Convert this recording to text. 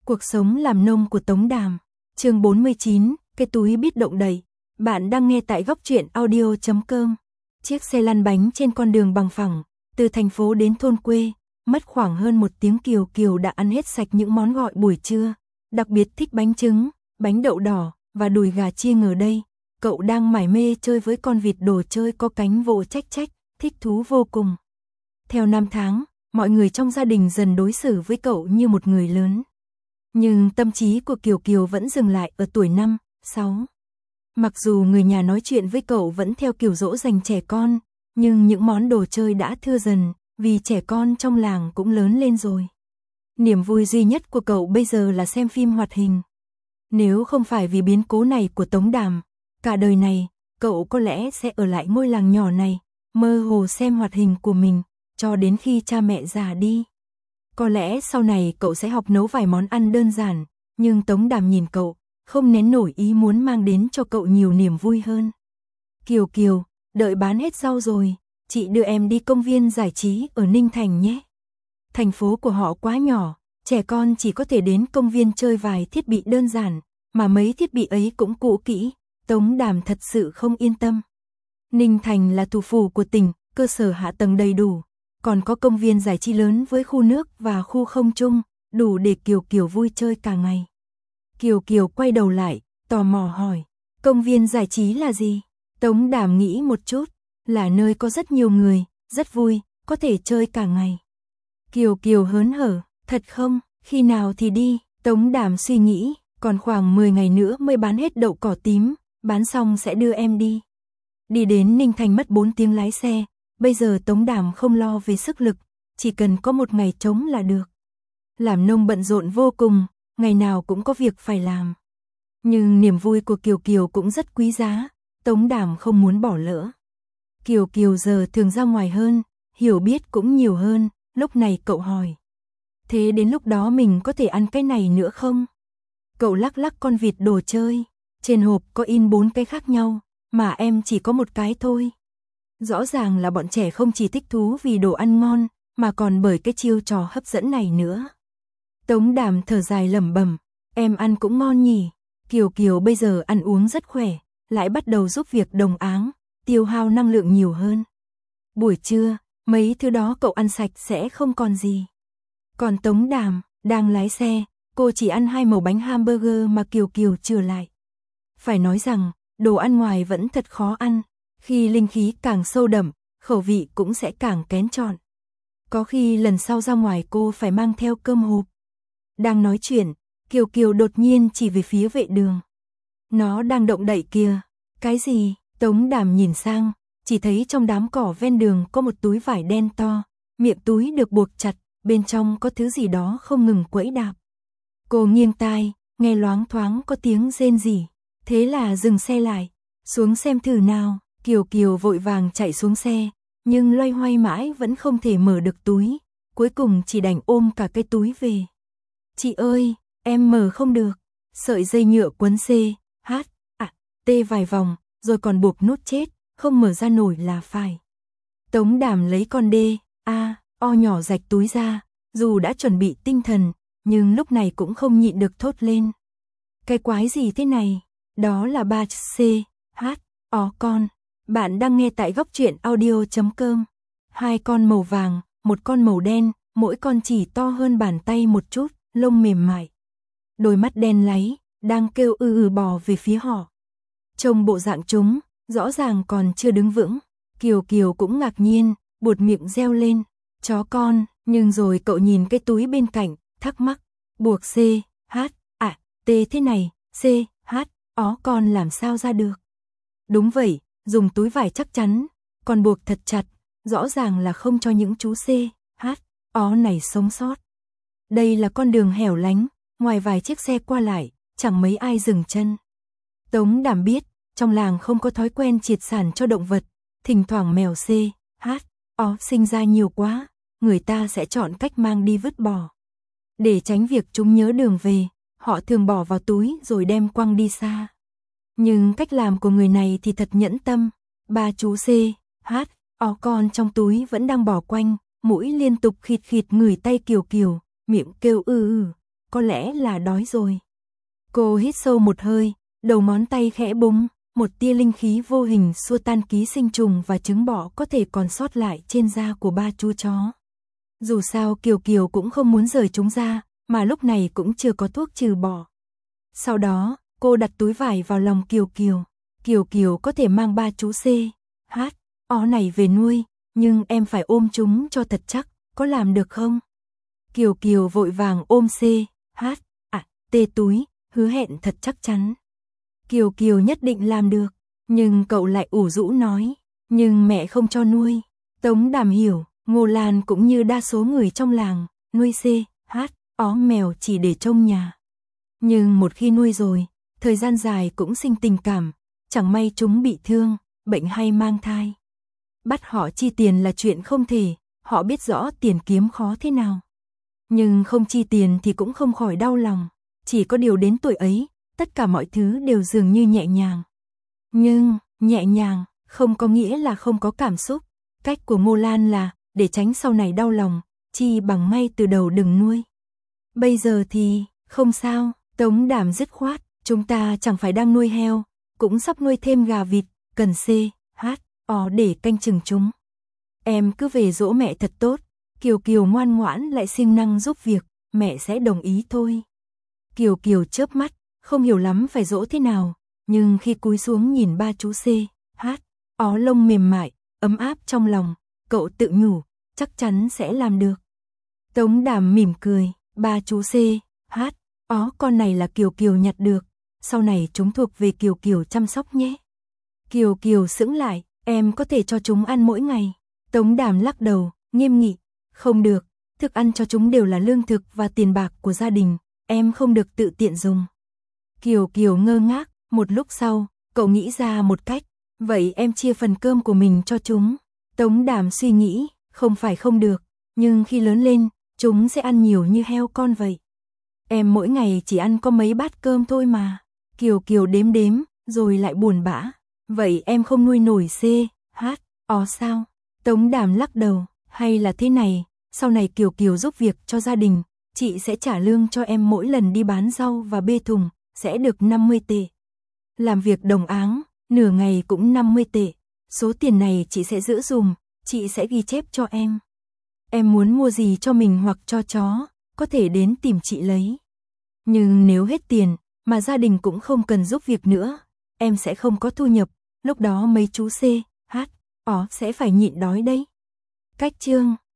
Cuộc sống làm nông của Tống Đàm. Chương 49, cái túi biết động đậy. Bạn đang nghe tại góc truyện audio.com. Chiếc xe lăn bánh trên con đường bằng phẳng, từ thành phố đến thôn quê, mất khoảng hơn 1 tiếng Kiều Kiều đã ăn hết sạch những món gọi buổi trưa. Đặc biệt thích bánh trứng, bánh đậu đỏ và đùi gà chiên ở đây. Cậu đang mải mê chơi với con vịt đồ chơi có cánh vỗ chách chách, thích thú vô cùng. Theo năm tháng, mọi người trong gia đình dần đối xử với cậu như một người lớn. Nhưng tâm trí của Kiều Kiều vẫn dừng lại ở tuổi 5, 6. Mặc dù người nhà nói chuyện với cậu vẫn theo kiểu dỗ dành trẻ con, nhưng những món đồ chơi đã thưa dần, vì trẻ con trong làng cũng lớn lên rồi. Niềm vui duy nhất của cậu bây giờ là xem phim hoạt hình. Nếu không phải vì biến cố này của Tống Đàm, cả đời này, cậu có lẽ sẽ ở lại ngôi làng nhỏ này, mơ hồ xem hoạt hình của mình, cho đến khi cha mẹ già đi. Có lẽ sau này cậu sẽ học nấu vài món ăn đơn giản, nhưng Tống Đàm nhìn cậu, không nén nổi ý muốn mang đến cho cậu nhiều niềm vui hơn. Kiều Kiều, đợi bán hết rau rồi, chị đưa em đi công viên giải trí ở Ninh Thành nhé. Thành phố của họ quá nhỏ, trẻ con chỉ có thể đến công viên chơi vài thiết bị đơn giản, mà mấy thiết bị ấy cũng cũ kỹ, Tống Đàm thật sự không yên tâm. Ninh Thành là thủ phủ của tỉnh, cơ sở hạ tầng đầy đủ, còn có công viên giải trí lớn với khu nước và khu không trung, đủ để Kiều Kiều vui chơi cả ngày. Kiều Kiều quay đầu lại, tò mò hỏi, công viên giải trí là gì? Tống Đàm nghĩ một chút, là nơi có rất nhiều người, rất vui, có thể chơi cả ngày. Kiều Kiều hớn hở, thật không, khi nào thì đi? Tống Đàm suy nghĩ, còn khoảng 10 ngày nữa mới bán hết đậu cỏ tím, bán xong sẽ đưa em đi. Đi đến Ninh Thành mất 4 tiếng lái xe, bây giờ Tống Đàm không lo về sức lực, chỉ cần có một ngày trống là được. Làm nông bận rộn vô cùng, ngày nào cũng có việc phải làm. Nhưng niềm vui của Kiều Kiều cũng rất quý giá, Tống Đàm không muốn bỏ lỡ. Kiều Kiều giờ thường ra ngoài hơn, hiểu biết cũng nhiều hơn, lúc này cậu hỏi. Thế đến lúc đó mình có thể ăn cái này nữa không? Cậu lắc lắc con vịt đồ chơi, trên hộp có in 4 cái khác nhau, mà em chỉ có một cái thôi. Rõ ràng là bọn trẻ không chỉ thích thú vì đồ ăn ngon, mà còn bởi cái chiêu trò hấp dẫn này nữa. Tống Đàm thở dài lẩm bẩm, em ăn cũng ngon nhỉ. Kiều Kiều bây giờ ăn uống rất khỏe, lại bắt đầu giúp việc đồng áng, tiêu hao năng lượng nhiều hơn. Buổi trưa, mấy thứ đó cậu ăn sạch sẽ không còn gì. Còn Tống Đàm, đang lái xe, cô chỉ ăn 2 mẩu bánh hamburger mà Kiều Kiều chừa lại. Phải nói rằng, đồ ăn ngoài vẫn thật khó ăn, khi linh khí càng sâu đậm, khẩu vị cũng sẽ càng kén chọn. Có khi lần sau ra ngoài cô phải mang theo cơm hộp. Đang nói chuyện, Kiều Kiều đột nhiên chỉ về phía vệ đường. Nó đang động đậy kìa. Cái gì? Tống Đàm nhìn sang, chỉ thấy trong đám cỏ ven đường có một túi vải đen to, miệng túi được buộc chặt, bên trong có thứ gì đó không ngừng quẫy đạp. Cô nghiêng tai, nghe loáng thoáng có tiếng rên rỉ, thế là dừng xe lại, xuống xem thử nào. Kiều Kiều vội vàng chạy xuống xe, nhưng loay hoay mãi vẫn không thể mở được túi, cuối cùng chỉ đành ôm cả cái túi về. Chị ơi, em mở không được, sợi dây nhựa quấn C, H, A, T vài vòng, rồi còn buộc nút chết, không mở ra nổi là phải. Tống Đàm lấy con D, A, O nhỏ rạch túi ra, dù đã chuẩn bị tinh thần, nhưng lúc này cũng không nhịn được thốt lên. Cái quái gì thế này? Đó là 3 C, H, O con. Bạn đang nghe tại góc truyện audio.com. 2 con màu vàng, 1 con màu đen, mỗi con chỉ to hơn bàn tay một chút, lông mềm mại. Đôi mắt đen láy, đang kêu bò về phía họ. Trông bộ dạng chúng, rõ ràng còn chưa đứng vững. Kiều Kiều cũng ngạc nhiên, buột miệng reo lên. Chó con, nhưng rồi cậu nhìn cái túi bên cạnh, thắc mắc. Buộc C, H, A, T thế này, C, H, ó con làm sao ra được? Đúng vậy, dùng túi vải chắc chắn, còn buộc thật chặt, rõ ràng là không cho những chú C, H, ó này sống sót. Đây là con đường hẻo lánh, ngoài vài chiếc xe qua lại, chẳng mấy ai dừng chân. Tống Đàm biết, trong làng không có thói quen triệt sản cho động vật, thỉnh thoảng mèo C, H, ó sinh ra nhiều quá, người ta sẽ chọn cách mang đi vứt bỏ. Để tránh việc chúng nhớ đường về, họ thường bỏ vào túi rồi đem quăng đi xa. Nhưng cách làm của người này thì thật nhẫn tâm, 3 chú C, H, ó con trong túi vẫn đang bò quanh, mũi liên tục khịt khịt ngửi tay Kiều Kiều, miệng kêu có lẽ là đói rồi. Cô hít sâu một hơi, đầu ngón tay khẽ búng, một tia linh khí vô hình xua tan ký sinh trùng và trứng bọ có thể còn sót lại trên da của ba chú chó. Dù sao Kiều Kiều cũng không muốn rời chúng ra, mà lúc này cũng chưa có thuốc trừ bọ. Sau đó, cô đặt túi vải vào lòng Kiều Kiều. Kiều Kiều có thể mang ba chú C, H, O này về nuôi, nhưng em phải ôm chúng cho thật chắc, có làm được không? Kiều Kiều vội vàng ôm C, H, T túi, hứa hẹn thật chắc chắn. Kiều Kiều nhất định làm được, nhưng cậu lại ủ rũ nói, nhưng mẹ không cho nuôi. Tống Đàm hiểu, Ngô Lan cũng như đa số người trong làng, nuôi C, H, O mèo chỉ để trông nhà. Nhưng một khi nuôi rồi, thời gian dài cũng sinh tình cảm, chẳng may chúng bị thương, bệnh hay mang thai. Bắt họ chi tiền là chuyện không thể, họ biết rõ tiền kiếm khó thế nào. Nhưng không chi tiền thì cũng không khỏi đau lòng, chỉ có điều đến tuổi ấy, tất cả mọi thứ đều dường như nhẹ nhàng. Nhưng, nhẹ nhàng, không có nghĩa là không có cảm xúc. Cách của Ngô Lan là, để tránh sau này đau lòng, chi bằng ngay từ đầu đừng nuôi. Bây giờ thì, không sao, Tống Đàm dứt khoát, chúng ta chẳng phải đang nuôi heo, cũng sắp nuôi thêm gà vịt, cần C, H, O để canh chừng chúng. Em cứ về dỗ mẹ thật tốt, Kiều Kiều ngoan ngoãn lại siêng năng giúp việc, mẹ sẽ đồng ý thôi. Kiều Kiều chớp mắt, không hiểu lắm phải dỗ thế nào, nhưng khi cúi xuống nhìn ba chú C, H, O lông mềm mại, ấm áp trong lòng, cậu tự nhủ, chắc chắn sẽ làm được. Tống Đàm mỉm cười, ba chú C, H, O con này là Kiều Kiều nhặt được, sau này chúng thuộc về Kiều Kiều chăm sóc nhé. Kiều Kiều sững lại, em có thể cho chúng ăn mỗi ngày. Tống Đàm lắc đầu, nghiêm nghị, không được, thức ăn cho chúng đều là lương thực và tiền bạc của gia đình, em không được tự tiện dùng. Kiều Kiều ngơ ngác, một lúc sau, cậu nghĩ ra một cách, vậy em chia phần cơm của mình cho chúng. Tống Đàm suy nghĩ, không phải không được, nhưng khi lớn lên, chúng sẽ ăn nhiều như heo con vậy. Em mỗi ngày chỉ ăn có mấy bát cơm thôi mà. Kiều Kiều đếm đếm, rồi lại buồn bã. Vậy em không nuôi nổi C, H, O sao? Tống Đàm lắc đầu, hay là thế này, sau này Kiều Kiều giúp việc cho gia đình, chị sẽ trả lương cho em mỗi lần đi bán rau và bê thùng, sẽ được 50 tệ. Làm việc đồng áng, nửa ngày cũng 50 tệ. Số tiền này chị sẽ giữ dùm, chị sẽ ghi chép cho em. Em muốn mua gì cho mình hoặc cho chó, có thể đến tìm chị lấy. Nhưng nếu hết tiền, mà gia đình cũng không cần giúp việc nữa, em sẽ không có thu nhập, lúc đó mấy chú C, H, O sẽ phải nhịn đói đấy. Cách chương